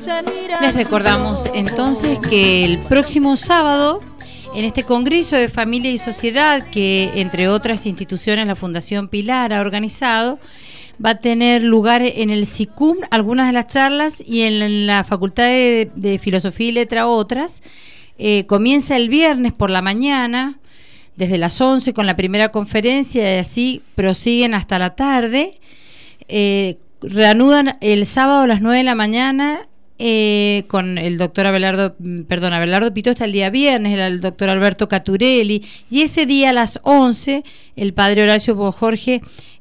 Les recordamos entonces que el próximo sábado, en este Congreso de Familia y Sociedad, que entre otras instituciones la Fundación Pilar ha organizado, va a tener lugar en el SICUM algunas de las charlas y en la Facultad de Filosofía y Letra otras. Comienza el viernes por la mañana, desde las 11 con la primera conferencia, y así prosiguen hasta la tarde. Reanudan el sábado a las 9 de la mañana con el doctor Abelardo Pitó, hasta el día viernes, el doctor Alberto Caturelli, y ese día a las 11 el padre Horacio Bojorge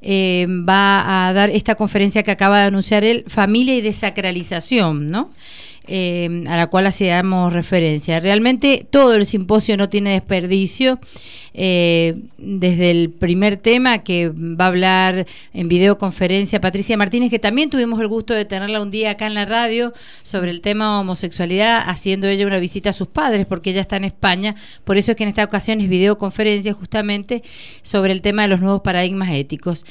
va a dar esta conferencia que acaba de anunciar él, Familia y Desacralización, ¿no? A la cual hacíamos referencia. Realmente todo el simposio no tiene desperdicio, desde el primer tema que va a hablar en videoconferencia Patricia Martínez, que también tuvimos el gusto de tenerla un día acá en la radio sobre el tema homosexualidad, haciendo ella una visita a sus padres porque ella está en España, por eso es que en esta ocasión es videoconferencia justamente sobre el tema de los nuevos paradigmas éticos.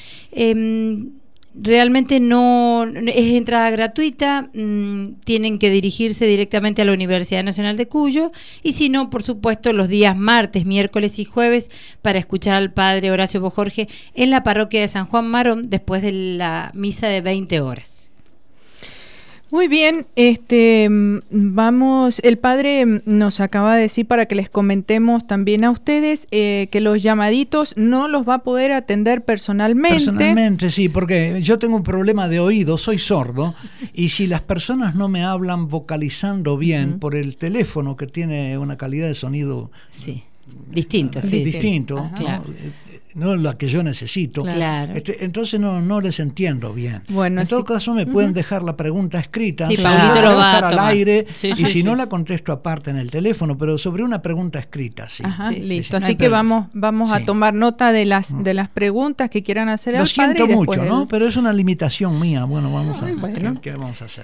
Realmente no es entrada gratuita, tienen que dirigirse directamente a la Universidad Nacional de Cuyo, y si no, por supuesto, los días martes, miércoles y jueves para escuchar al padre Horacio Bojorge en la parroquia de San Juan Marón después de la misa de 20 horas. Muy bien, vamos, el padre nos acaba de decir para que les comentemos también a ustedes que los llamaditos no los va a poder atender personalmente. Personalmente, sí, porque yo tengo un problema de oído, soy sordo, y si las personas no me hablan vocalizando bien por el teléfono, que tiene una calidad de sonido distinta, distinto, ¿no? ¿no? Claro. No la que yo necesito. Claro. Entonces no les entiendo bien. Bueno, en todo caso me pueden dejar la pregunta escrita. Sí, Paulito lo va a al tomar. aire, y si no la contesto aparte en el teléfono, pero sobre una pregunta escrita, sí. Ajá, listo. No Así que vamos a tomar nota de las preguntas que quieran hacer al padre. Lo siento mucho, ¿no? Pero es una limitación mía. Bueno, vamos a ver qué vamos a hacer.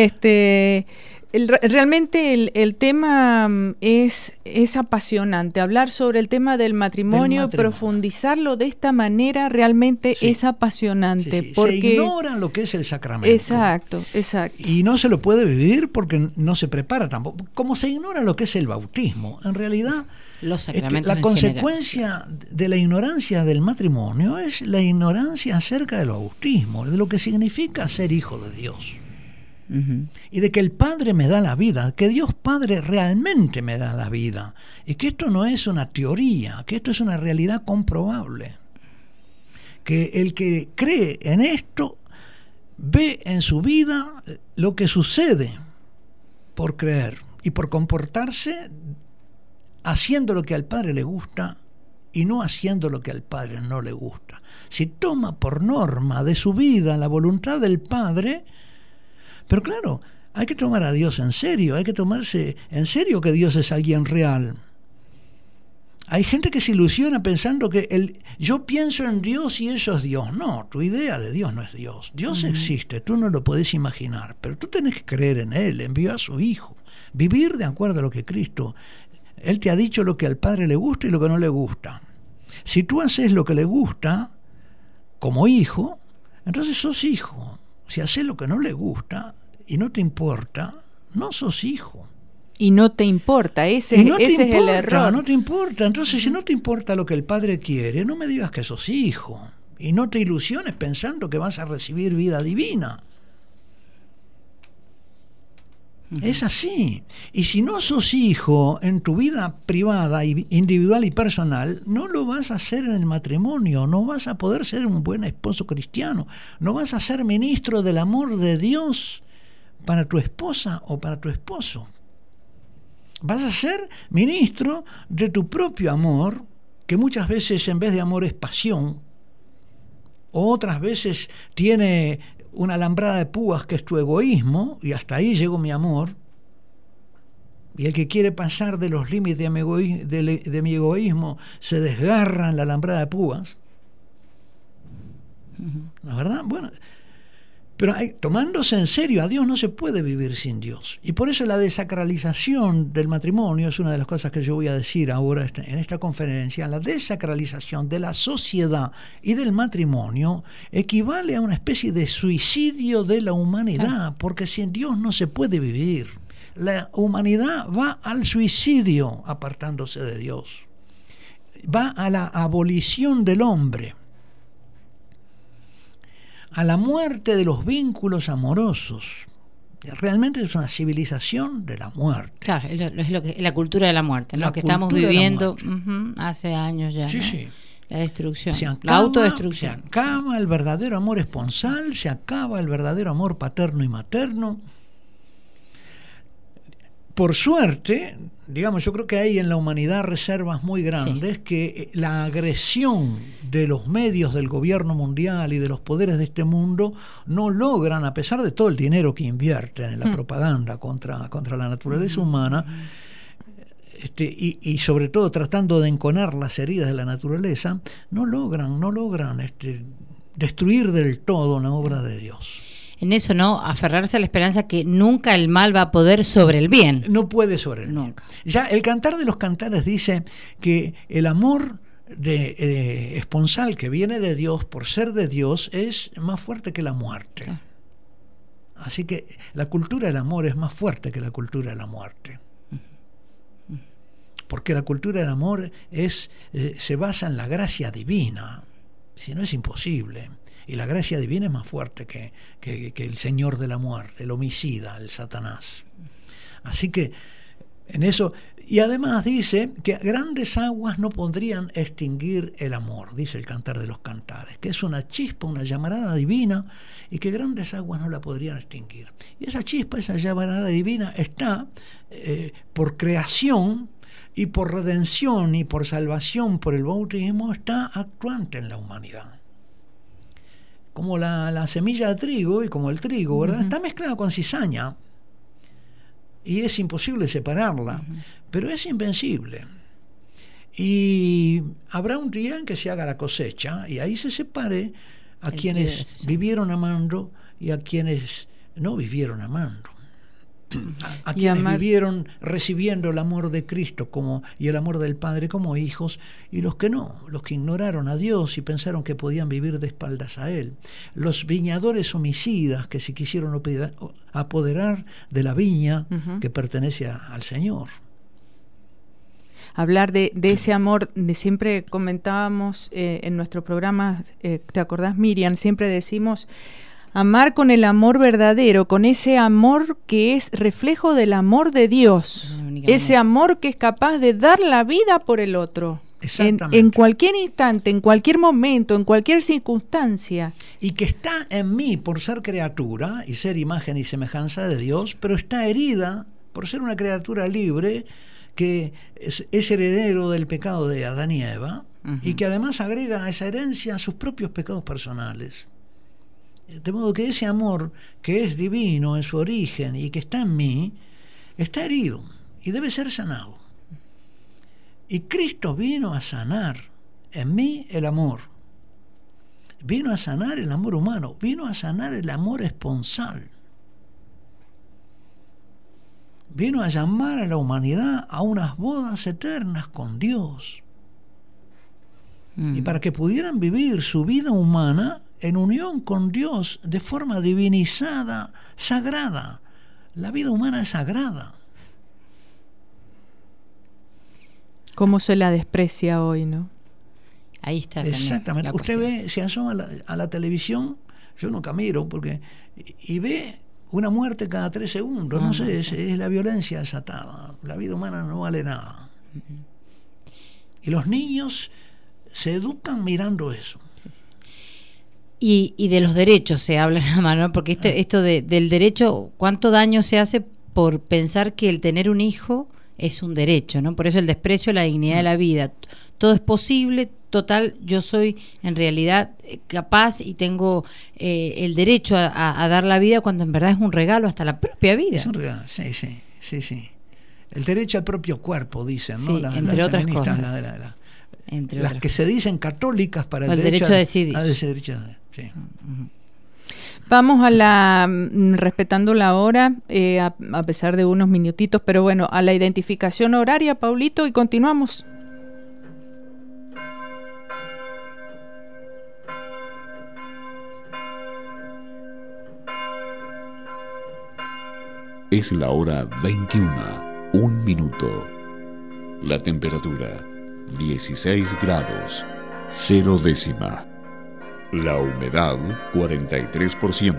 Realmente el tema es apasionante. Hablar sobre el tema del matrimonio, profundizarlo de esta manera realmente es apasionante. Porque se ignora lo que es el sacramento. Exacto. Y no se lo puede vivir porque no se prepara tampoco. Como se ignora lo que es el bautismo, en realidad los sacramentos la consecuencia de la ignorancia del matrimonio es la ignorancia acerca del bautismo, de lo que significa ser hijo de Dios. Y de que el Padre me da la vida, que Dios Padre realmente me da la vida, y que esto no es una teoría, que esto es una realidad comprobable, que el que cree en esto ve en su vida lo que sucede por creer y por comportarse haciendo lo que al Padre le gusta y no haciendo lo que al Padre no le gusta. Si toma por norma de su vida la voluntad del Padre. Pero claro, hay que tomar a Dios en serio, hay que tomarse en serio que Dios es alguien real. Hay gente que se ilusiona pensando que yo pienso en Dios y eso es Dios. No, tu idea de Dios no es Dios. Dios existe, tú no lo podés imaginar, pero tú tenés que creer en Él, envió a su Hijo, vivir de acuerdo a lo que Cristo. Él te ha dicho lo que al Padre le gusta y lo que no le gusta. Si tú haces lo que le gusta como hijo, entonces sos hijo. Si haces lo que no le gusta y no te importa, no sos hijo. Y no te importa, ese es el error. No te importa. Entonces, si no te importa lo que el Padre quiere, no me digas que sos hijo. Y no te ilusiones pensando que vas a recibir vida divina. Es así. Y si no sos hijo en tu vida privada, individual y personal, no lo vas a hacer en el matrimonio, no vas a poder ser un buen esposo cristiano, no vas a ser ministro del amor de Dios para tu esposa o para tu esposo. Vas a ser ministro de tu propio amor, que muchas veces en vez de amor es pasión, o otras veces tiene una alambrada de púas que es tu egoísmo, y hasta ahí llegó mi amor. Y el que quiere pasar de los límites de mi egoísmo se desgarra en la alambrada de púas. ¿La verdad? Bueno, Pero tomándose en serio a Dios, no se puede vivir sin Dios. Y por eso la desacralización del matrimonio es una de las cosas que yo voy a decir ahora en esta conferencia. La desacralización de la sociedad y del matrimonio equivale a una especie de suicidio de la humanidad, porque sin Dios no se puede vivir. La humanidad va al suicidio apartándose de Dios. Va a la abolición del hombre, a la muerte de los vínculos amorosos. Realmente es una civilización de la muerte. Claro, es lo que la cultura de la muerte, lo que estamos viviendo hace años ya. Sí, ¿no? sí. La destrucción, la autodestrucción. Se acaba el verdadero amor esponsal, se acaba el verdadero amor paterno y materno. Por suerte, digamos, yo creo que hay en la humanidad reservas muy grandes, que la agresión de los medios del gobierno mundial y de los poderes de este mundo no logran, a pesar de todo el dinero que invierten en la propaganda contra la naturaleza humana, y sobre todo tratando de enconar las heridas de la naturaleza, no logran destruir del todo la obra de Dios. En eso, ¿no? Aferrarse a la esperanza que nunca el mal va a poder sobre el bien. No puede sobre el bien. Ya el Cantar de los Cantares dice que el amor esponsal que viene de Dios, por ser de Dios, es más fuerte que la muerte. Claro. Así que la cultura del amor es más fuerte que la cultura de la muerte. Porque la cultura del amor se basa en la gracia divina. Si no, es imposible. Y la gracia divina es más fuerte que el señor de la muerte, el homicida, el Satanás. Así que en eso, y además dice que grandes aguas no podrían extinguir el amor, dice el Cantar de los Cantares, que es una chispa, una llamarada divina, y que grandes aguas no la podrían extinguir. Y esa chispa, esa llamarada divina está por creación y por redención y por salvación, por el bautismo, está actuante en la humanidad. Como la semilla de trigo y como el trigo, ¿verdad? Está mezclada con cizaña y es imposible separarla, pero es invencible. Y habrá un día en que se haga la cosecha y ahí se separe a quienes vivieron amando y a quienes no vivieron amando. A quienes vivieron recibiendo el amor de Cristo y el amor del Padre como hijos, y los que no, los que ignoraron a Dios y pensaron que podían vivir de espaldas a Él, los viñadores homicidas que se quisieron apoderar de la viña que pertenece al Señor. Hablar de ese amor, siempre comentábamos en nuestro programa, ¿te acordás, Miriam? Siempre decimos amar con el amor verdadero, con ese amor que es reflejo del amor de Dios, ese amor que es capaz de dar la vida por el otro, en cualquier instante, en cualquier momento, en cualquier circunstancia. Y que está en mí por ser criatura y ser imagen y semejanza de Dios, pero está herida por ser una criatura libre que es heredero del pecado de Adán y Eva, y que además agrega a esa herencia sus propios pecados personales. De modo que ese amor que es divino en su origen y que está en mí, está herido y debe ser sanado. Y Cristo vino a sanar en mí el amor. Vino a sanar el amor humano, vino a sanar el amor esponsal. Vino a llamar a la humanidad a unas bodas eternas con Dios. Y para que pudieran vivir su vida humana en unión con Dios de forma divinizada, sagrada. La vida humana es sagrada. ¿Cómo se la desprecia hoy, no? Ahí está. Exactamente. Usted ve, se asoma a la televisión, yo nunca miro, y ve una muerte cada 3 segundos. No sé, es la violencia desatada. La vida humana no vale nada. Y los niños se educan mirando eso. Y de los derechos se habla nada más, ¿no? Porque esto del derecho, ¿cuánto daño se hace por pensar que el tener un hijo es un derecho, ¿no? Por eso el desprecio a la dignidad de la vida. Todo es posible, total, yo soy en realidad capaz y tengo el derecho a dar la vida, cuando en verdad es un regalo hasta la propia vida. Es un regalo, sí. El derecho al propio cuerpo, dicen, ¿no? Sí, entre otras cosas. Las que se dicen católicas para el derecho a decidir. Sí. Vamos respetando la hora, a pesar de unos minutitos, pero bueno, a la identificación horaria, Paulito, y continuamos. Es la hora 21, 1 minuto. La temperatura, 16 grados, 0 décima. La humedad, 43%.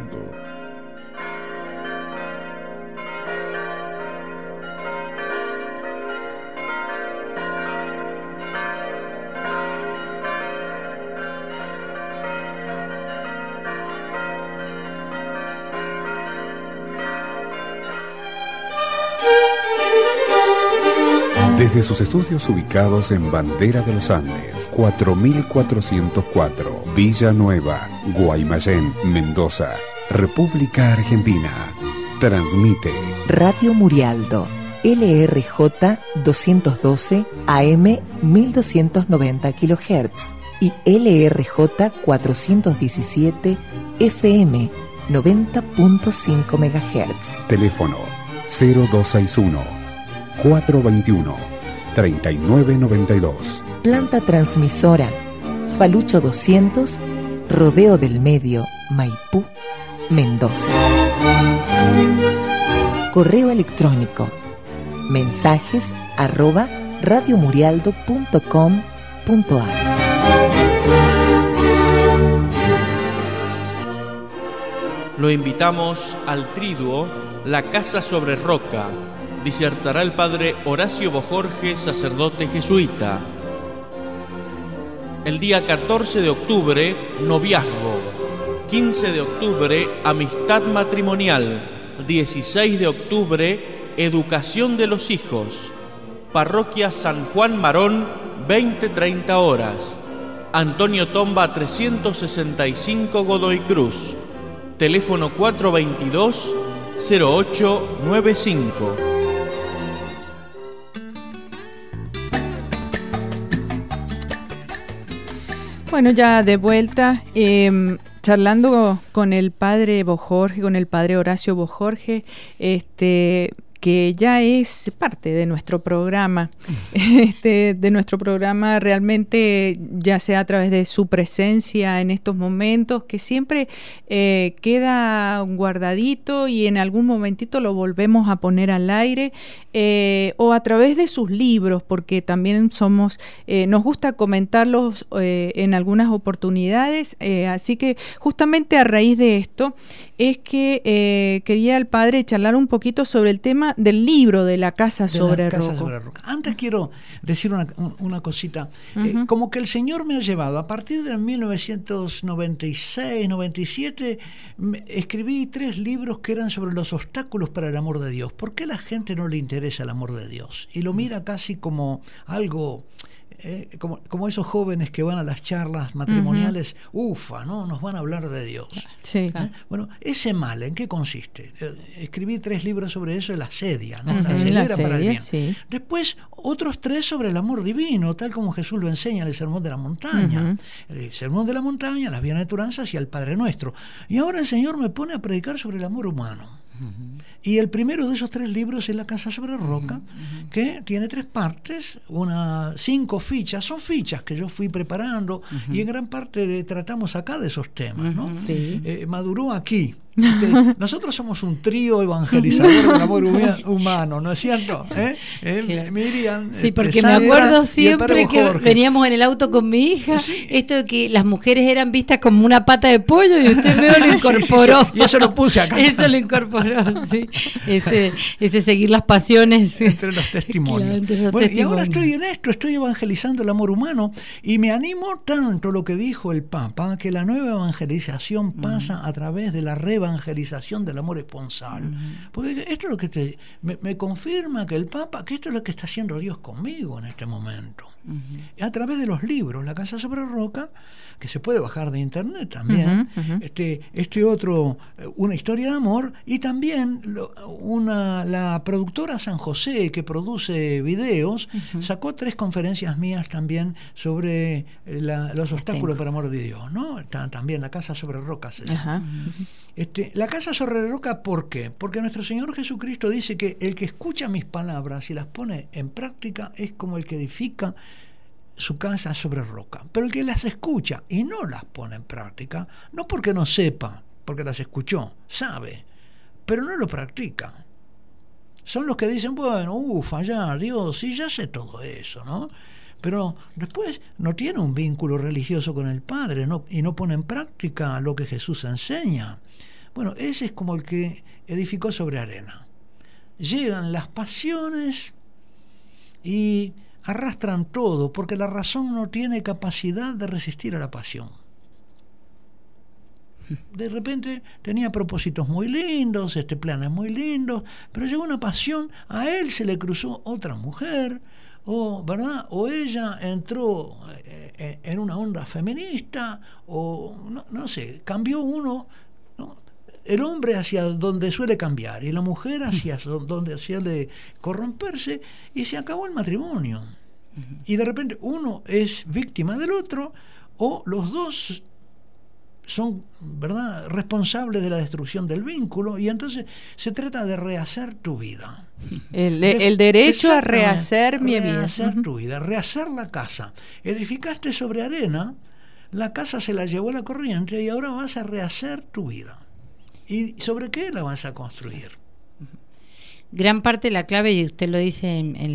Desde sus estudios ubicados en Bandera de los Andes, 4404, Villa Nueva, Guaymallén, Mendoza, República Argentina. Transmite Radio Murialdo, LRJ 212 AM 1290 kHz y LRJ 417 FM 90.5 MHz. Teléfono 0261 421 3992. Planta transmisora Falucho 200, Rodeo del Medio, Maipú, Mendoza. Correo electrónico mensajes@radiomurialdo.com.ar. Lo invitamos al triduo La Casa sobre Roca. Disertará el padre Horacio Bojorge, sacerdote jesuita. El día 14 de octubre, noviazgo. 15 de octubre, amistad matrimonial. 16 de octubre, educación de los hijos. Parroquia San Juan Marón, 20-30 horas. Antonio Tomba 365 Godoy Cruz. Teléfono 422-0895. Bueno, ya de vuelta, charlando con el padre Bojorge, con el padre Horacio Bojorge, que ya es parte de nuestro programa, realmente, ya sea a través de su presencia en estos momentos, que siempre queda guardadito y en algún momentito lo volvemos a poner al aire, o a través de sus libros, porque también nos gusta comentarlos en algunas oportunidades, así que justamente a raíz de esto es que quería el padre charlar un poquito sobre el tema del libro de La Casa sobre Roca. Antes quiero decir una cosita. Como que el Señor me ha llevado, a partir de 1996, 97, escribí 3 libros que eran sobre los obstáculos para el amor de Dios. ¿Por qué a la gente no le interesa el amor de Dios? Y lo mira casi como algo... como esos jóvenes que van a las charlas matrimoniales, ¿no? Nos van a hablar de Dios. Sí. Bueno, ese mal, ¿en qué consiste? Escribí 3 libros sobre eso, la asedia, ¿no? La acelera para el bien. Sí. Después, otros 3 sobre el amor divino, tal como Jesús lo enseña en el Sermón de la Montaña. El Sermón de la Montaña, las Bienaventuranzas y el Padre Nuestro. Y ahora el Señor me pone a predicar sobre el amor humano. Y el primero de esos 3 libros es La Casa sobre Roca, que tiene 3 partes, 5 fichas, son fichas que yo fui preparando, y en gran parte tratamos acá de esos temas, ¿no? Sí. Maduró aquí. Nosotros somos un trío evangelizador del amor humano, ¿no es cierto? Claro. Miriam, sí, porque Sandra, me acuerdo siempre que Jorge. veníamos en el auto con mi hija, Sí. esto de que las mujeres eran vistas como una pata de pollo, y usted luego lo incorporó. Sí. Y eso lo puse acá. Eso lo incorporó, sí. Ese seguir las pasiones. Entre los testimonios. Claro, entre los bueno, testimonios. Y ahora estoy en esto, estoy evangelizando el amor humano, y me animó tanto lo que dijo el Papa, que la nueva evangelización pasa a través de la reevangelización evangelización del amor esponsal. Porque esto es lo que me confirma que el Papa, que esto es lo que está haciendo Dios conmigo en este momento. A través de los libros, La Casa sobre Roca, que se puede bajar de internet también, este otro, Una historia de amor, y también la productora San José, que produce videos, sacó 3 conferencias mías también sobre los obstáculos para el amor de Dios, ¿no? Está también La Casa sobre Roca se llama. La Casa sobre Roca, ¿por qué? Porque nuestro Señor Jesucristo dice que el que escucha mis palabras y las pone en práctica es como el que edifica su casa sobre roca. Pero el que las escucha y no las pone en práctica, no porque no sepa, porque las escuchó, sabe, pero no lo practica. Son los que dicen, bueno, fallar, Dios, sí, ya sé todo eso, ¿no? Pero después no tiene un vínculo religioso con el Padre, y no pone en práctica lo que Jesús enseña. Bueno, ese es como el que edificó sobre arena. Llegan las pasiones y arrastran todo, porque la razón no tiene capacidad de resistir a la pasión. De repente tenía propósitos muy lindos, planes muy lindos, pero llegó una pasión, a él se le cruzó otra mujer, ¿verdad? O ella entró en una onda feminista, o no sé, cambió uno, ¿no? El hombre hacia donde suele cambiar y la mujer hacia donde suele corromperse, y se acabó el matrimonio. Y de repente uno es víctima del otro, o los dos son, ¿verdad?, responsables de la destrucción del vínculo, y entonces se trata de rehacer tu vida. El derecho a rehacer mi vida. Rehacer tu vida, rehacer la casa. Edificaste sobre arena, la casa se la llevó la corriente y ahora vas a rehacer tu vida. ¿Y sobre qué la vas a construir? Gran parte de la clave, y usted lo dice en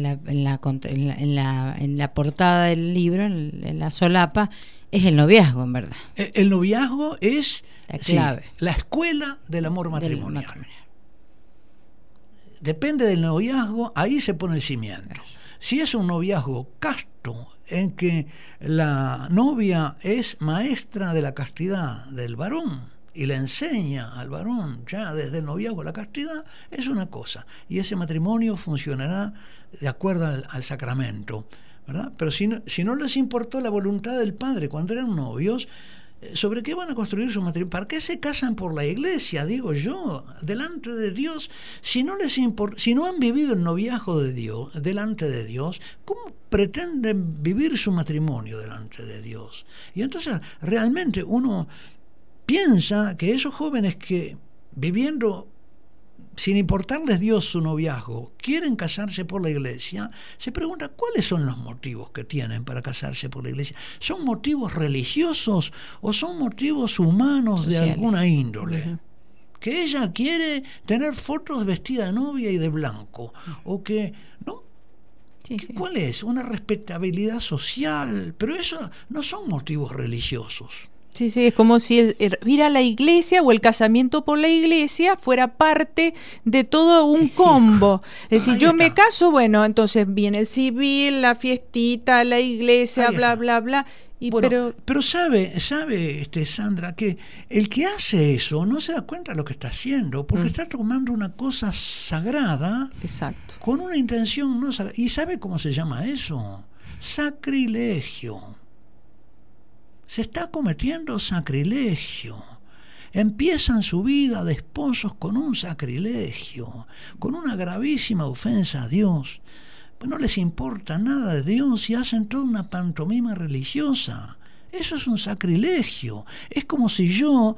la portada del libro, en la solapa, es el noviazgo, en verdad. El noviazgo es la clave. La escuela del amor matrimonial. Depende del noviazgo, ahí se pone el cimiento. Si es un noviazgo casto, en que la novia es maestra de la castidad del varón, y le enseña al varón ya desde el noviazgo la castidad, es una cosa, y ese matrimonio funcionará de acuerdo al sacramento, ¿verdad? Pero si no les importó la voluntad del padre cuando eran novios, ¿sobre qué van a construir su matrimonio? ¿Para qué se casan por la iglesia? Digo yo, delante de Dios, si no han vivido el noviazgo de Dios, delante de Dios, ¿cómo pretenden vivir su matrimonio delante de Dios? Y entonces realmente uno piensa que esos jóvenes que, viviendo sin importarles Dios su noviazgo, quieren casarse por la iglesia, se preguntan cuáles son los motivos que tienen para casarse por la iglesia. ¿Son motivos religiosos o son motivos humanos sociales, de alguna índole? Que ella quiere tener fotos vestida de novia y de blanco, o que, ¿no? ¿Cuál es? Una respetabilidad social, pero eso no son motivos religiosos. Sí, es como si ir a la iglesia o el casamiento por la iglesia fuera parte de todo un combo. Es decir, yo me caso, bueno, entonces viene el civil, la fiestita, la iglesia, bla, bla, bla. Pero sabe Sandra, que el que hace eso no se da cuenta de lo que está haciendo, porque está tomando una cosa sagrada, exacto, con una intención no sagrada. ¿Y sabe cómo se llama eso? Sacrilegio. Se está cometiendo sacrilegio. Empiezan su vida de esposos con un sacrilegio, con una gravísima ofensa a Dios. Pues no les importa nada de Dios y hacen toda una pantomima religiosa. Eso es un sacrilegio. Es como si yo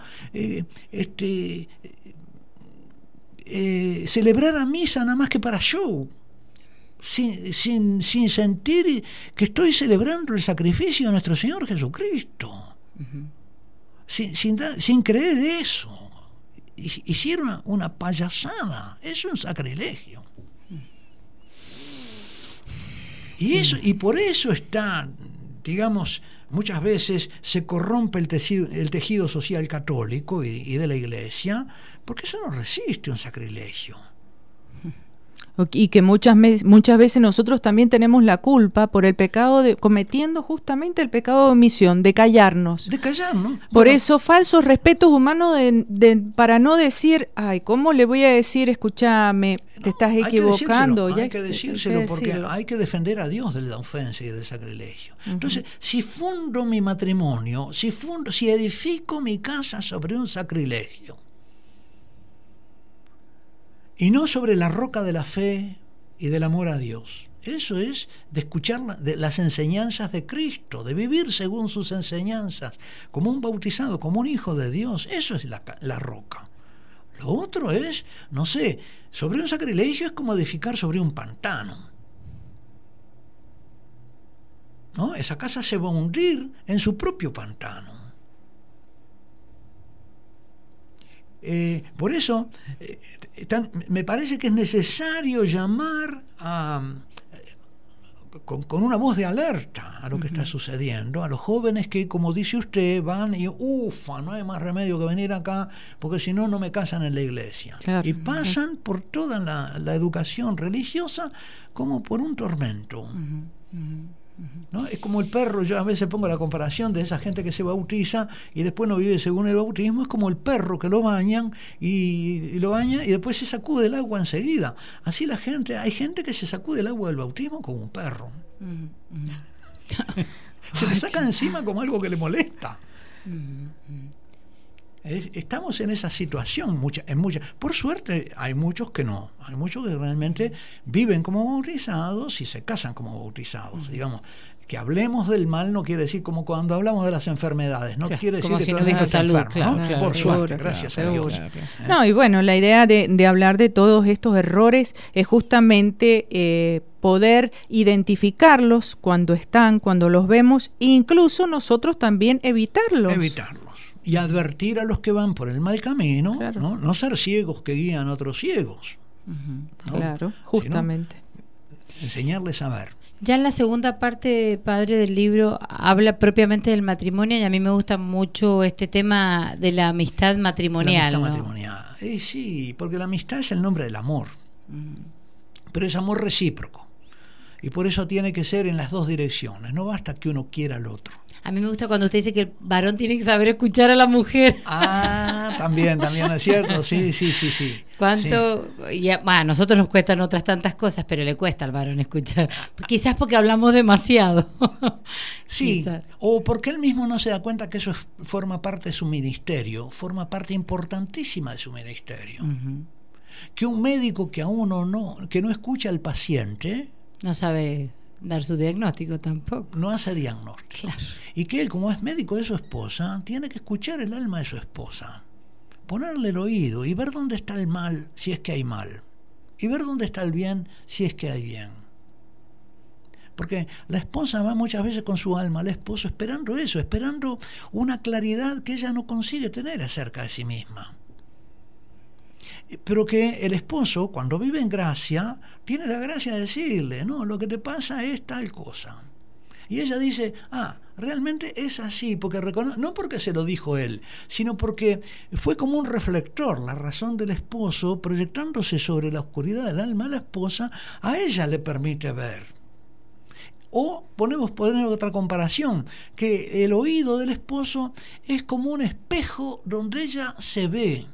celebrara misa nada más que para show. Sin sentir que estoy celebrando el sacrificio de nuestro Señor Jesucristo, sin creer eso. Hicieron una payasada. Es un sacrilegio. Y por eso está, digamos, muchas veces se corrompe el tejido social católico y de la iglesia, porque eso no resiste un sacrilegio. Y que muchas veces nosotros también tenemos la culpa por el pecado cometiendo justamente el pecado de omisión, de callarnos. De callarnos. Por eso, falsos respetos humanos para no decir, ay, ¿cómo le voy a decir, escúchame, te estás equivocando? Hay que decírselo porque hay que defender a Dios de la ofensa y del sacrilegio. Entonces, si fundo mi matrimonio, si edifico mi casa sobre un sacrilegio, y no sobre la roca de la fe y del amor a Dios. Eso es de escuchar las enseñanzas de Cristo, de vivir según sus enseñanzas, como un bautizado, como un hijo de Dios. Eso es la roca. Lo otro es, no sé, sobre un sacrilegio es como edificar sobre un pantano. ¿No? Esa casa se va a hundir en su propio pantano. Por eso me parece que es necesario llamar con una voz de alerta a lo que está sucediendo, a los jóvenes que, como dice usted, van y no hay más remedio que venir acá porque si no me casan en la iglesia. Claro. Y pasan por toda la educación religiosa como por un tormento. ¿No? Es como el perro. Yo a veces pongo la comparación de esa gente que se bautiza y después no vive según el bautismo. Es como el perro que lo bañan y lo baña y después se sacude el agua enseguida. Así hay gente que se sacude el agua del bautismo como un perro. Se le saca de encima como algo que le molesta. Estamos en esa situación por suerte hay muchos que no, hay muchos que realmente viven como bautizados y se casan como bautizados. Digamos, que hablemos del mal no quiere decir como cuando hablamos de las enfermedades, no quiere decir como que si todo no hubiese salud, enfermo, ¿no? Por suerte, gracias a Dios. No, y bueno, la idea de hablar de todos estos errores es justamente poder identificarlos cuando los vemos e incluso nosotros también evitarlos. Y advertir a los que van por el mal camino, claro. No ser ciegos que guían a otros ciegos. ¿No? Claro, justamente. Sino enseñarles a ver. Ya en la segunda parte, padre, del libro habla propiamente del matrimonio y a mí me gusta mucho este tema de la amistad matrimonial. La amistad matrimonial. Sí, porque la amistad es el nombre del amor. Pero es amor recíproco. Y por eso tiene que ser en las dos direcciones. No basta que uno quiera al otro. A mí me gusta cuando usted dice que el varón tiene que saber escuchar a la mujer. También es cierto, sí. ¿Cuánto? Sí. A nosotros nos cuestan otras tantas cosas, pero le cuesta al varón escuchar. Quizás porque hablamos demasiado. Sí, o porque él mismo no se da cuenta que eso forma parte de su ministerio, forma parte importantísima de su ministerio. Que un médico que no escucha al paciente, no sabe dar su diagnóstico tampoco. No hace diagnóstico. Claro. Y que él, como es médico de su esposa, tiene que escuchar el alma de su esposa, ponerle el oído y ver dónde está el mal, si es que hay mal, y ver dónde está el bien, si es que hay bien. Porque la esposa va muchas veces con su alma al esposo esperando eso, esperando una claridad que ella no consigue tener acerca de sí misma. Pero que el esposo, cuando vive en gracia, tiene la gracia de decirle, lo que te pasa es tal cosa. Y ella dice, realmente es así, porque no porque se lo dijo él, sino porque fue como un reflector, la razón del esposo proyectándose sobre la oscuridad del alma de la esposa, a ella le permite ver. O podemos poner otra comparación, que el oído del esposo es como un espejo donde ella se ve.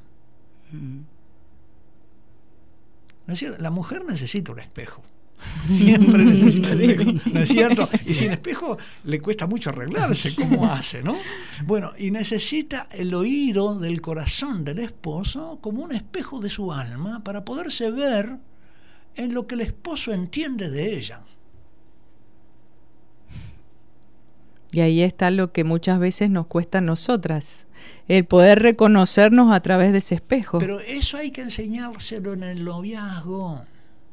¿No es cierto? La mujer necesita un espejo. Siempre necesita un espejo, ¿no es cierto? Y sin espejo le cuesta mucho arreglarse. ¿Cómo hace, no? Bueno, y necesita el oído del corazón del esposo como un espejo de su alma para poderse ver en lo que el esposo entiende de ella. Y ahí está lo que muchas veces nos cuesta a nosotras, el poder reconocernos a través de ese espejo. Pero eso hay que enseñárselo en el noviazgo.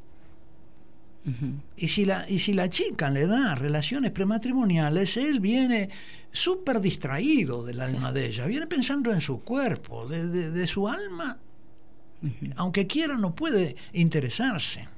Y si la chica le da relaciones prematrimoniales, él viene súper distraído del alma de ella, viene pensando en su cuerpo, de su alma, aunque quiera no puede interesarse.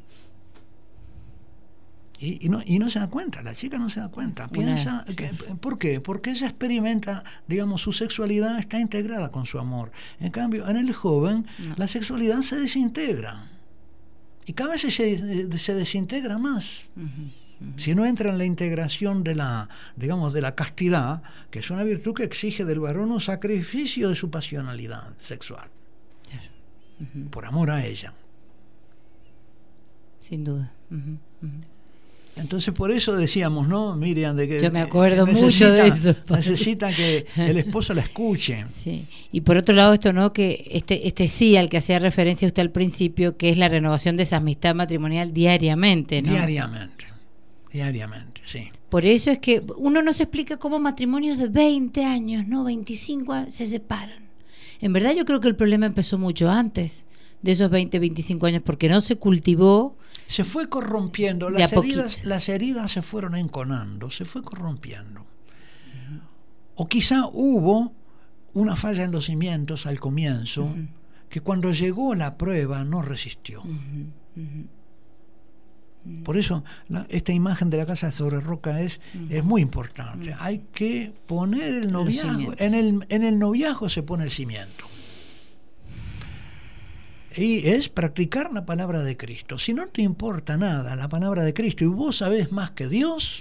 Y no se da cuenta, la chica no se da cuenta, piensa ¿por qué? Porque ella experimenta, digamos, su sexualidad está integrada con su amor. En cambio, en el joven la sexualidad se desintegra Y cada vez se desintegra más. Si no entra en la integración de la, digamos, de la castidad, que es una virtud que exige del varón un sacrificio de su pasionalidad sexual, por amor a ella. Sin duda. Entonces por eso decíamos, ¿no, Miriam? De que yo me acuerdo mucho de eso. Necesita que el esposo la escuche. Sí. Y por otro lado esto, ¿no? Que este sí al que hacía referencia usted al principio, que es la renovación de esa amistad matrimonial diariamente, ¿no? Diariamente, sí. Por eso es que uno no se explica cómo matrimonios de 20 años, ¿no? 25 años se separan. En verdad yo creo que el problema empezó mucho antes de esos 20, 25 años, porque no se cultivó. Se fue corrompiendo, las heridas se fueron enconando, se fue corrompiendo. O quizá hubo una falla en los cimientos al comienzo, que cuando llegó la prueba no resistió. Por eso esta imagen de la casa sobre roca es muy importante. Hay que poner el noviazgo, en el noviazgo se pone el cimiento. Y es practicar la palabra de Cristo. Si no te importa nada la palabra de Cristo y vos sabés más que Dios,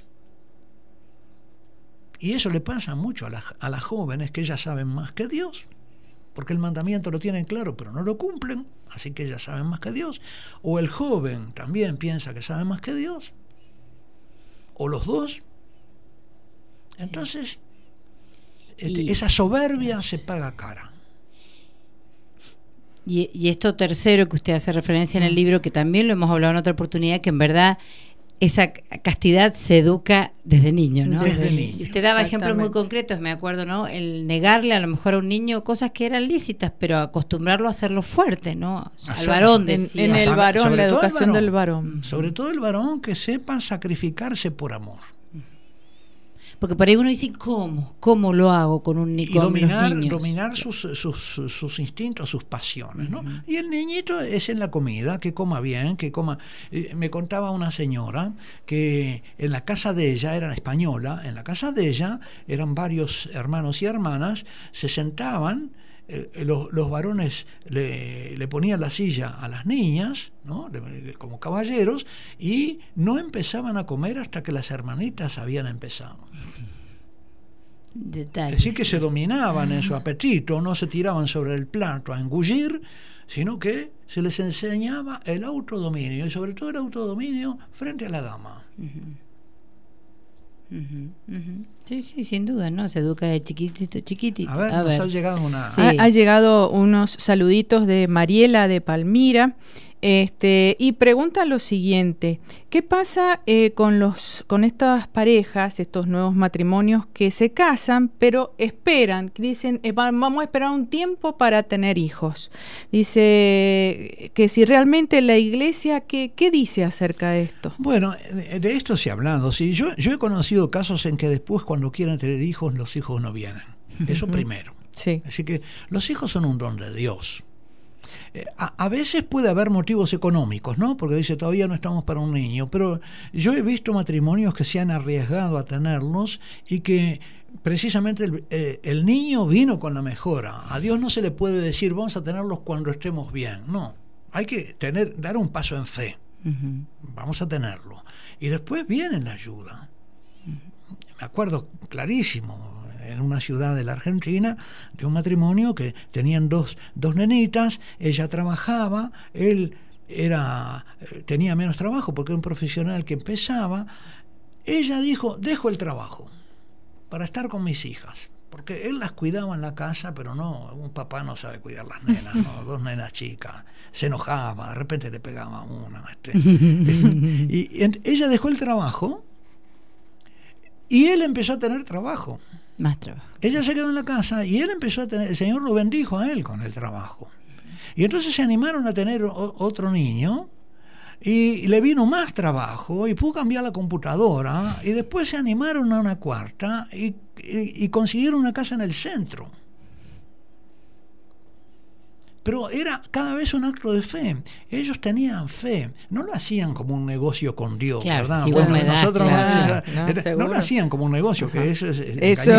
y eso le pasa mucho a las jóvenes, que ellas saben más que Dios, porque el mandamiento lo tienen claro pero no lo cumplen, así que ellas saben más que Dios. O el joven también piensa que sabe más que Dios, o los dos. Entonces esa soberbia se paga cara. Y esto tercero que usted hace referencia en el libro, que también lo hemos hablado en otra oportunidad, que en verdad esa castidad se educa desde niño, ¿no? Desde niño. Y usted daba ejemplos muy concretos, me acuerdo, ¿no? El negarle a lo mejor a un niño cosas que eran lícitas, pero acostumbrarlo a hacerlo fuerte, ¿no? Al varón, decía. En el varón, la educación del varón. Sobre todo el varón, que sepa sacrificarse por amor. Porque por ahí uno dice, ¿cómo lo hago con un niño? Y dominar sus instintos, sus pasiones, ¿no? Y el niñito es en la comida, que coma bien, que coma. Me contaba una señora que en la casa de ella, era española, en la casa de ella eran varios hermanos y hermanas, se sentaban. Los varones le ponían la silla a las niñas, ¿no? Como caballeros, y no empezaban a comer hasta que las hermanitas habían empezado. Detalle. Es decir, que se dominaban en su apetito, no se tiraban sobre el plato a engullir, sino que se les enseñaba el autodominio, y sobre todo el autodominio frente a la dama. Sí, sin duda, ¿no? Se educa de chiquitito. A ver, nos ha llegado una... Sí. Ha llegado unos saluditos de Mariela de Palmira, y pregunta lo siguiente: ¿qué pasa con estas parejas, estos nuevos matrimonios que se casan, pero esperan, dicen, vamos a esperar un tiempo para tener hijos? Dice que si realmente la iglesia, ¿qué dice acerca de esto? Bueno, de esto se ha hablado. Sí, yo he conocido casos en que después, cuando quieren tener hijos, los hijos no vienen. Eso primero. Sí. Así que los hijos son un don de Dios. A veces puede haber motivos económicos, ¿no? Porque dice, todavía no estamos para un niño, pero yo he visto matrimonios que se han arriesgado a tenerlos y que precisamente el niño vino con la mejora. A Dios no se le puede decir, vamos a tenerlos cuando estemos bien. No, hay que dar un paso en fe. Vamos a tenerlo. Y después viene la ayuda. Me acuerdo clarísimo, en una ciudad de la Argentina, de un matrimonio que tenían dos nenitas. Ella trabajaba, él tenía menos trabajo porque era un profesional que empezaba. Ella dijo, dejo el trabajo para estar con mis hijas, porque él las cuidaba en la casa, pero no, un papá no sabe cuidar las nenas, ¿no? Dos nenas chicas, se enojaba, de repente le pegaba una. Y ella dejó el trabajo y él empezó a tener trabajo. Más trabajo. Ella se quedó en la casa y él empezó a tener, el Señor lo bendijo a él con el trabajo. Y entonces se animaron a tener otro niño y le vino más trabajo y pudo cambiar la computadora, y después se animaron a una cuarta y consiguieron una casa en el centro. pero era cada vez un acto de fe. Ellos tenían fe, no lo hacían como un negocio con Dios, claro, ¿verdad? Si nosotros no lo hacían como un negocio, que eso es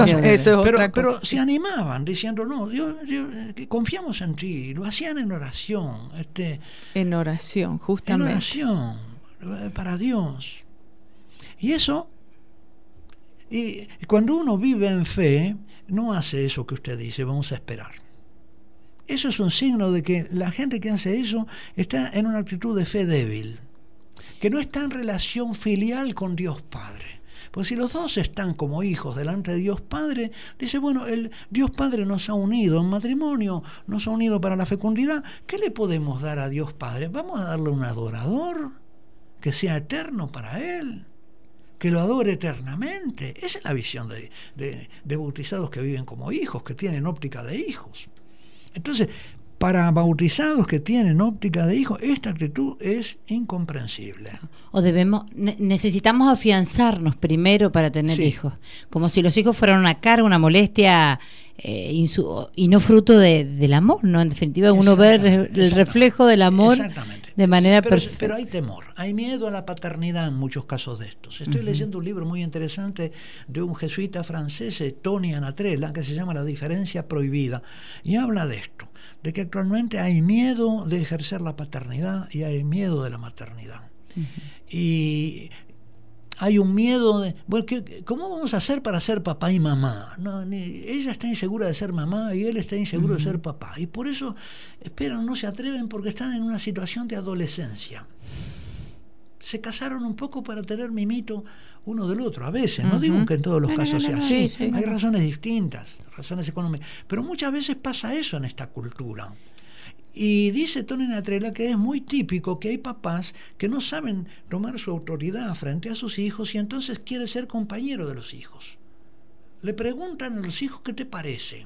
pero se animaban diciendo, no, Dios, confiamos en ti. Lo hacían en oración. En oración, justamente. En oración, para Dios. Y eso, y cuando uno vive en fe, no hace eso que usted dice, vamos a esperar. Eso es un signo de que la gente que hace eso está en una actitud de fe débil, que no está en relación filial con Dios Padre. Pues si los dos están como hijos delante de Dios Padre, dice, bueno, el Dios Padre nos ha unido en matrimonio, nos ha unido para la fecundidad, ¿qué le podemos dar a Dios Padre? Vamos a darle un adorador que sea eterno para Él, que lo adore eternamente. Esa es la visión de bautizados que viven como hijos, que tienen óptica de hijos. Entonces, para bautizados que tienen óptica de hijos, esta actitud es incomprensible. O necesitamos afianzarnos primero para tener hijos, como si los hijos fueran una carga, una molestia, y no fruto del amor, ¿no? En definitiva, uno ve el reflejo del amor de manera perfecta. Pero hay temor, hay miedo a la paternidad en muchos casos de estos. Estoy leyendo un libro muy interesante de un jesuita francés, Tony Anatrella, que se llama La diferencia prohibida, y habla de esto, de que actualmente hay miedo de ejercer la paternidad y hay miedo de la maternidad. Y hay un miedo de, bueno, ¿cómo vamos a hacer para ser papá y mamá? No, ella está insegura de ser mamá y él está inseguro de ser papá. Y por eso esperan, no se atreven porque están en una situación de adolescencia. Se casaron un poco para tener mimito uno del otro, a veces, no digo que en todos los casos sea así, hay razones distintas, razones económicas, pero muchas veces pasa eso en esta cultura. Y dice Tony Anatrella que es muy típico que hay papás que no saben tomar su autoridad frente a sus hijos y entonces quiere ser compañero de los hijos. Le preguntan a los hijos, ¿qué te parece?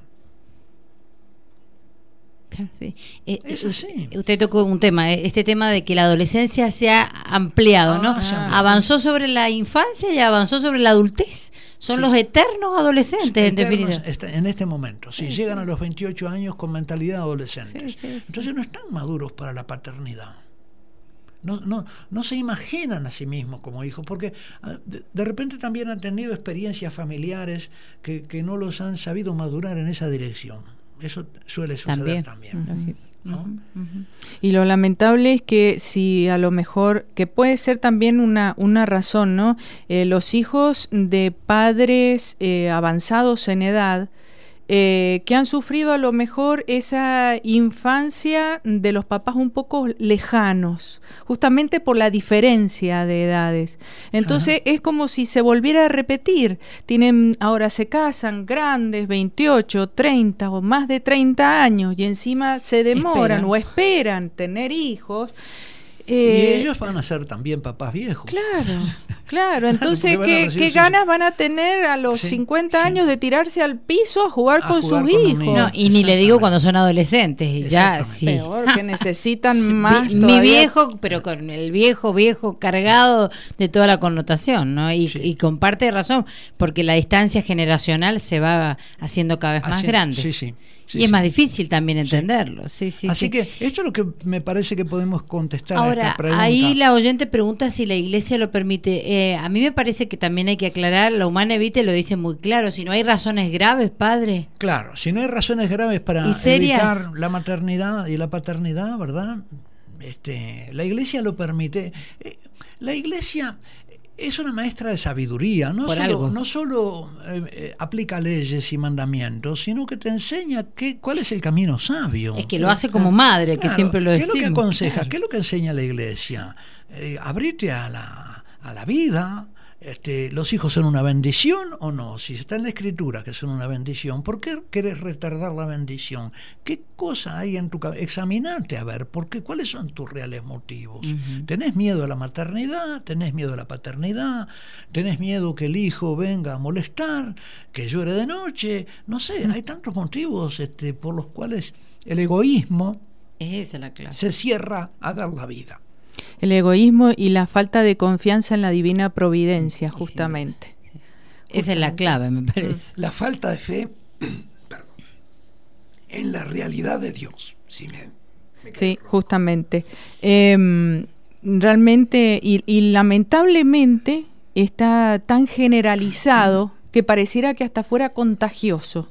Sí. Eso sí. Usted tocó un tema, este tema de que la adolescencia se ha ampliado, ¿no? Avanzó sobre la infancia y avanzó sobre la adultez. Son los eternos adolescentes, en definitiva. En este momento, llegan a los 28 años con mentalidad adolescente. Entonces no están maduros para la paternidad. No se imaginan a sí mismos como hijos, porque de repente también han tenido experiencias familiares que no los han sabido madurar en esa dirección. Eso suele suceder también. ¿no? Y lo lamentable es que si a lo mejor, que puede ser también una razón, ¿no? Los hijos de padres avanzados en edad, que han sufrido a lo mejor esa infancia de los papás un poco lejanos, justamente por la diferencia de edades. Entonces es como si se volviera a repetir. Ahora se casan grandes, 28, 30 o más de 30 años y encima se demoran o esperan tener hijos. Y ellos van a ser también papás viejos. Claro. Entonces, ¿qué ganas van a tener a los 50 años de tirarse al piso a jugar con sus hijos? No, y ni le digo cuando son adolescentes. Y ya, peor, que necesitan más. Mi viejo, pero con el viejo cargado de toda la connotación, ¿no? Y con parte de razón, porque la distancia generacional se va haciendo cada vez más grande. Y es más difícil también entenderlo. Así que esto es lo que me parece que podemos contestar. Ahora, a esta pregunta. Ahí la oyente pregunta si la Iglesia lo permite. A mí me parece que también hay que aclarar, la Humana Vitae lo dice muy claro, si no hay razones graves, padre. Claro, si no hay razones graves para evitar la maternidad y la paternidad, ¿verdad? La Iglesia lo permite. La Iglesia es una maestra de sabiduría, no solo aplica leyes y mandamientos, sino que te enseña cuál es el camino sabio. Es que lo hace como madre, que siempre lo decimos. ¿Qué es lo que aconseja? ¿Qué es lo que enseña la Iglesia? Abrite a la vida. ¿Los hijos son una bendición o no? Si está en la Escritura que son una bendición, ¿por qué querés retardar la bendición? ¿Qué cosa hay en tu cabeza? Examinate a ver, ¿cuáles son tus reales motivos? ¿Tenés miedo a la maternidad? ¿Tenés miedo a la paternidad? ¿Tenés miedo que el hijo venga a molestar? ¿Que llore de noche? No sé, hay tantos motivos por los cuales el egoísmo se cierra a dar la vida. El egoísmo y la falta de confianza en la divina providencia, justamente. Esa es la clave, me parece. La falta de fe en la realidad de Dios. Sí, justamente. Realmente y lamentablemente está tan generalizado que pareciera que hasta fuera contagioso.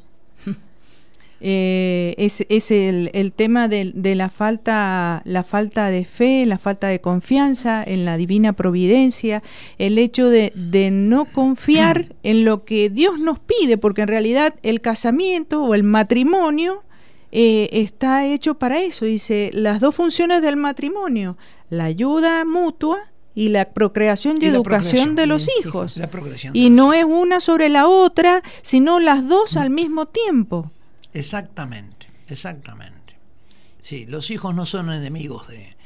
Es el tema de la falta de fe, la falta de confianza en la divina providencia, el hecho de no confiar en lo que Dios nos pide, porque en realidad el casamiento o el matrimonio está hecho para eso. Dice, las dos funciones del matrimonio, la ayuda mutua y la procreación y educación de los hijos. Y no es una sobre la otra, sino las dos al mismo tiempo. Exactamente. Sí, los hijos no son enemigos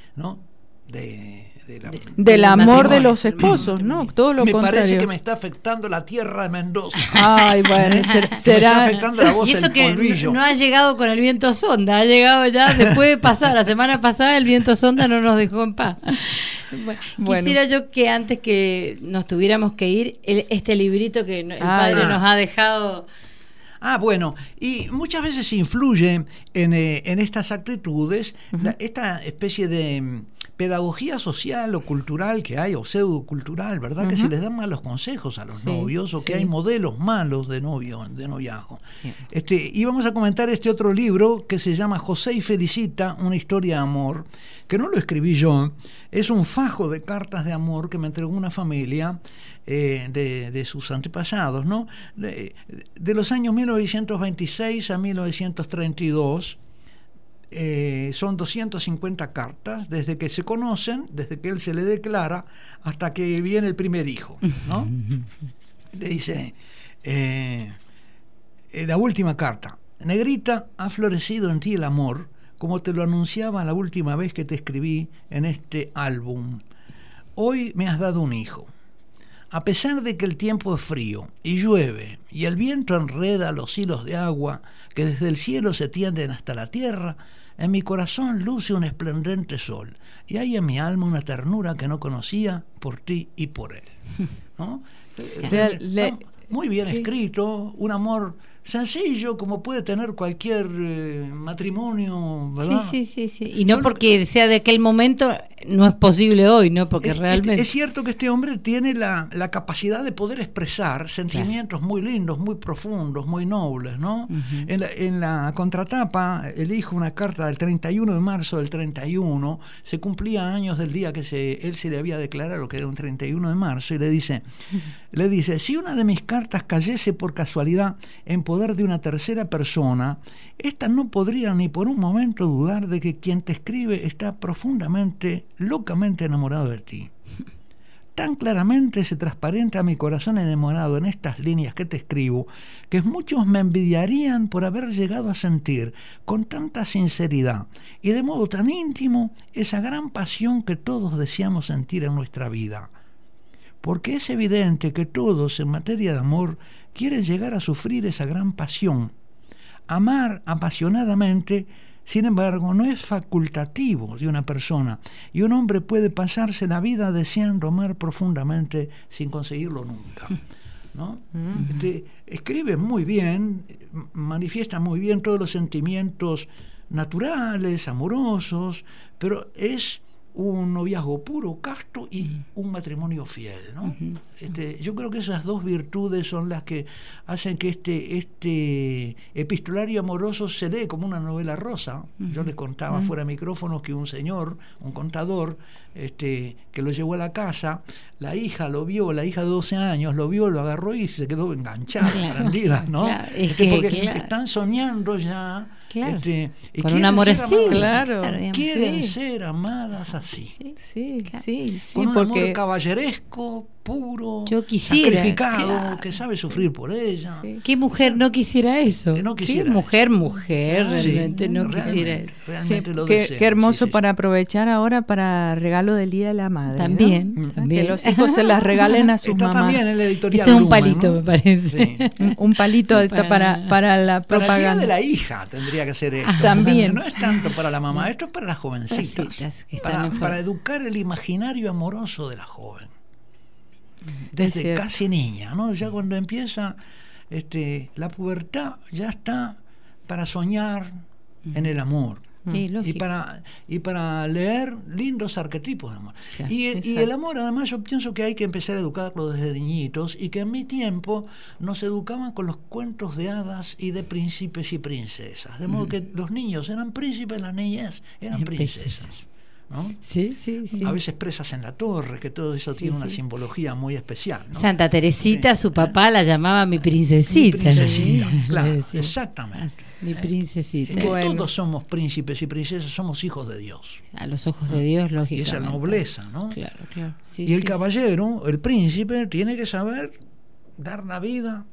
del amor de los esposos, ¿no? Todo lo contrario. Me parece que me está afectando la tierra de Mendoza. Ay, bueno, será. Me está afectando la voz, y eso el que polvillo. No ha llegado con el viento sonda, ha llegado ya después de pasar. La semana pasada el viento sonda no nos dejó en paz. Bueno. Quisiera yo que antes que nos tuviéramos que ir, este librito que el padre nos ha dejado. Bueno, y muchas veces influye en estas actitudes esta especie de pedagogía social o cultural que hay, o pseudocultural, ¿verdad? Que se les dan malos consejos a los novios, o que hay modelos malos de noviazgo. Sí. Y vamos a comentar este otro libro que se llama José y Felicita, una historia de amor, que no lo escribí yo, es un fajo de cartas de amor que me entregó una familia de sus antepasados, ¿no? De los años 1926 a 1932, son 250 cartas, desde que se conocen, desde que él se le declara, hasta que viene el primer hijo, ¿no? Le dice, la última carta: Negrita, ha florecido en ti el amor, como te lo anunciaba la última vez que te escribí en este álbum. Hoy me has dado un hijo. A pesar de que el tiempo es frío y llueve y el viento enreda los hilos de agua que desde el cielo se tienden hasta la tierra, en mi corazón luce un esplendente sol y hay en mi alma una ternura que no conocía por ti y por él, ¿no? Muy bien escrito, un amor sencillo como puede tener cualquier matrimonio, ¿verdad? Sí. Y no porque sea de aquel momento, no es posible hoy, ¿no? Porque realmente... Es cierto que este hombre tiene la capacidad de poder expresar sentimientos muy lindos, muy profundos, muy nobles, ¿no? Uh-huh. En la contratapa elijo una carta del 31 de marzo del 31, se cumplía años del día que él se le había declarado que era un 31 de marzo, y le dice, si una de mis cartas cayese por casualidad en poder de una tercera persona, esta no podría ni por un momento dudar de que quien te escribe está profundamente, locamente enamorado de ti. Tan claramente se transparenta mi corazón enamorado en estas líneas que te escribo, que muchos me envidiarían por haber llegado a sentir con tanta sinceridad y de modo tan íntimo esa gran pasión que todos deseamos sentir en nuestra vida. Porque es evidente que todos en materia de amor quieren llegar a sufrir esa gran pasión. Amar apasionadamente, sin embargo, no es facultativo de una persona, y un hombre puede pasarse la vida deseando amar profundamente sin conseguirlo nunca, ¿no? Escribe muy bien, manifiesta muy bien todos los sentimientos naturales, amorosos, pero es un noviazgo puro, casto y un matrimonio fiel, ¿no? Yo creo que esas dos virtudes son las que hacen que este epistolario amoroso se lee como una novela rosa. Yo les contaba fuera de micrófonos que un señor, un contador, que lo llevó a la casa, la hija lo vio, la hija de 12 años lo vio, lo agarró y se quedó enganchada, prendida, ¿no? Claro, porque están soñando ya. Claro. Y con un amor así, quieren ser amadas así. Sí, con un amor caballeresco, puro, yo quisiera, sacrificado, que sabe sufrir por ella. ¿Qué mujer no quisiera eso? ¿Qué mujer realmente no quisiera eso? Realmente lo desea. Qué hermoso para aprovechar ahora para regalo del Día de la Madre. También. Que los hijos se las regalen a sus Está mamás. También en la editorial Ese es un Bluma, palito, ¿no? Me parece. Un palito para la propaganda. Para el Día de la hija tendría que ser esto. También. No es tanto para la mamá, esto es para las jovencitas. Para educar el imaginario amoroso de la joven. Desde casi niña, ¿no? Ya cuando empieza la pubertad, ya está para soñar, en el amor. Sí, y para leer lindos arquetipos de amor. Claro, y el amor, además, yo pienso que hay que empezar a educarlo desde niñitos, y que en mi tiempo nos educaban con los cuentos de hadas y de príncipes y princesas, de modo que los niños eran príncipes, las niñas eran princesas, ¿no? Sí. A veces presas en la torre, que todo eso tiene una simbología muy especial, ¿no? Santa Teresita, su papá la llamaba mi princesita. Mi princesita, claro, exactamente. Mi princesita. Que todos somos príncipes y princesas, somos hijos de Dios. A los ojos de Dios, lógicamente. Y esa nobleza, ¿no? Claro. Y el caballero, el príncipe, tiene que saber dar la vida,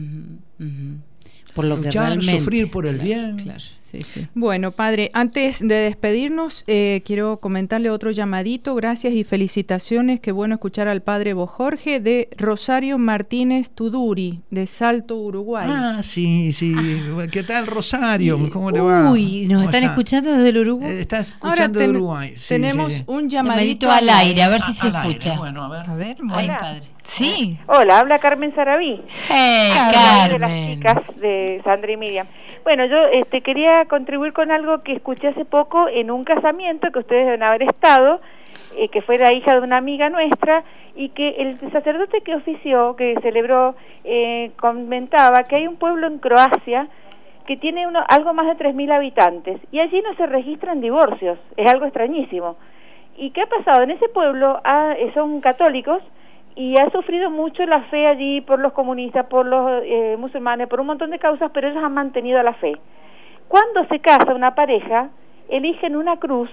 por lo luchar, que realmente, sufrir por el bien. Claro. Sí. Bueno, padre, antes de despedirnos, quiero comentarle otro llamadito. Gracias y felicitaciones. Qué bueno escuchar al padre Bojorge, de Rosario Martínez Tuduri, de Salto, Uruguay. Sí. ¿Qué tal, Rosario? ¿Cómo le va? Uy, nos están escuchando desde el Uruguay. Está escuchando de Uruguay. Tenemos un llamadito al aire, a ver si se escucha. Aire. Bueno, a ver. Hola, padre. Sí. Hola, habla Carmen Sarabí. Carmen. De las chicas de Sandra y Miriam. Bueno, yo quería contribuir con algo que escuché hace poco en un casamiento que ustedes deben haber estado, que fue la hija de una amiga nuestra, y que el sacerdote que ofició, que celebró, comentaba que hay un pueblo en Croacia que tiene algo más de 3.000 habitantes, y allí no se registran divorcios. Es algo extrañísimo. ¿Y qué ha pasado? En ese pueblo son católicos, y ha sufrido mucho la fe allí por los comunistas, por los musulmanes, por un montón de causas, pero ellos han mantenido la fe. Cuando se casa una pareja, eligen una cruz,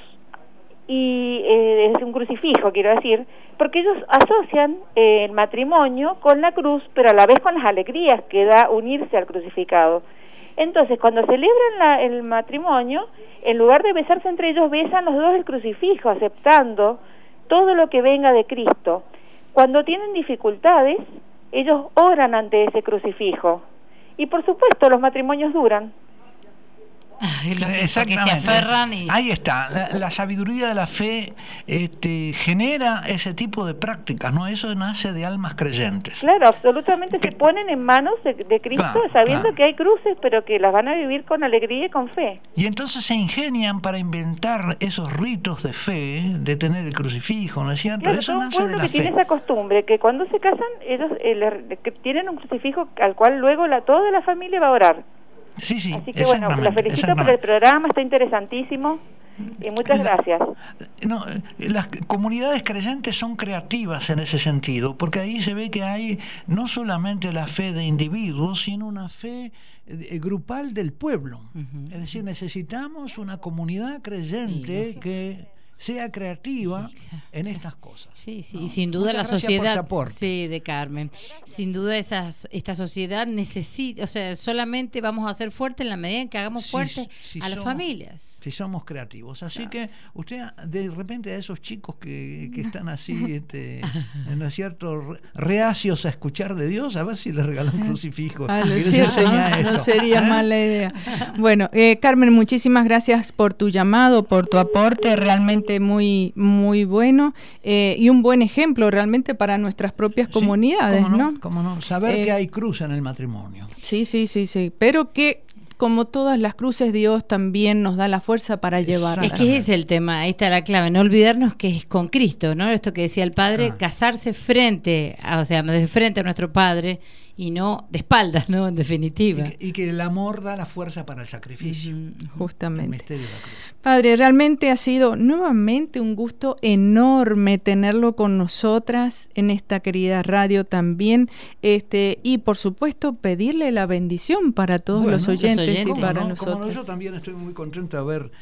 y es un crucifijo, quiero decir, porque ellos asocian el matrimonio con la cruz, pero a la vez con las alegrías que da unirse al crucificado. Entonces, cuando celebran el matrimonio, en lugar de besarse entre ellos, besan los dos el crucifijo, aceptando todo lo que venga de Cristo. Cuando tienen dificultades, ellos oran ante ese crucifijo. Y por supuesto, los matrimonios duran. Exactamente. Porque se aferran y... Ahí está, la sabiduría de la fe genera ese tipo de prácticas, ¿no? Eso nace de almas creyentes. Claro, absolutamente, se ponen en manos de Cristo, sabiendo que hay cruces, pero que las van a vivir con alegría y con fe. Y entonces se ingenian para inventar esos ritos de fe, de tener el crucifijo, ¿no es cierto? Claro, eso nace de la fe. Un pueblo que tiene esa costumbre, que cuando se casan, ellos tienen un crucifijo al cual luego toda la familia va a orar. Sí, así que bueno, la felicito por el programa, está interesantísimo, y muchas gracias. Las comunidades creyentes son creativas en ese sentido, porque ahí se ve que hay no solamente la fe de individuos, sino una fe grupal del pueblo. Es decir, necesitamos una comunidad creyente que sea creativa en estas cosas. Sí, ¿no? Y sin duda Muchas la sociedad, sí, de Carmen, sin duda esta sociedad necesita, solamente vamos a ser fuertes en la medida en que hagamos fuertes a las familias. Si somos creativos. Así que usted, de repente, a esos chicos que están así, ¿no es cierto?, reacios a escuchar de Dios, a ver si les regalan un crucifijo. No sería mala idea. Bueno, Carmen, muchísimas gracias por tu llamado, por tu aporte, realmente muy, muy bueno, y un buen ejemplo realmente para nuestras propias comunidades, ¿no? Cómo no, saber que hay cruz en el matrimonio. Sí, pero que como todas las cruces, Dios también nos da la fuerza para llevarlas. Es que ese es el tema, ahí está la clave, no olvidarnos que es con Cristo, ¿no? Esto que decía el Padre, casarse de frente a nuestro Padre y no de espaldas, ¿no? En definitiva. Y que el amor da la fuerza para el sacrificio. Justamente. El misterio de la cruz. Padre, realmente ha sido nuevamente un gusto enorme tenerlo con nosotras en esta querida radio también, y por supuesto pedirle la bendición para todos los oyentes y para nosotros. Yo también estoy muy contento de haber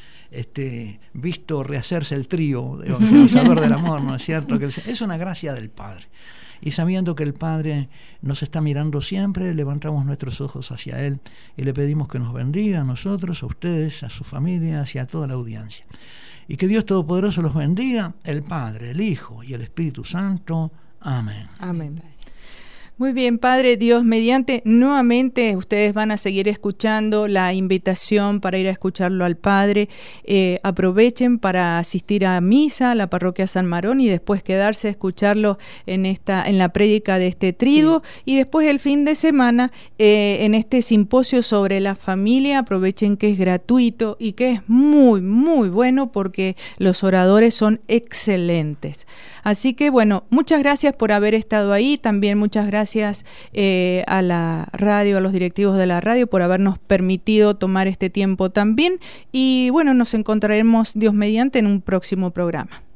visto rehacerse el trío de Evangelizador del Amor, ¿no es cierto? Que es una gracia del Padre. Y sabiendo que el Padre nos está mirando siempre, levantamos nuestros ojos hacia Él y le pedimos que nos bendiga a nosotros, a ustedes, a sus familias y a toda la audiencia. Y que Dios Todopoderoso los bendiga, el Padre, el Hijo y el Espíritu Santo. Amén. Amén. Muy bien, Padre, Dios mediante, nuevamente ustedes van a seguir escuchando la invitación para ir a escucharlo al Padre. Aprovechen para asistir a misa, a la parroquia San Marón, y después quedarse a escucharlo en la prédica de este triduo, y después el fin de semana en este simposio sobre la familia. Aprovechen que es gratuito y que es muy, muy bueno porque los oradores son excelentes. Así que bueno, muchas gracias por haber estado ahí. También muchas gracias a la radio, a los directivos de la radio por habernos permitido tomar este tiempo también. Y bueno, nos encontraremos Dios mediante en un próximo programa.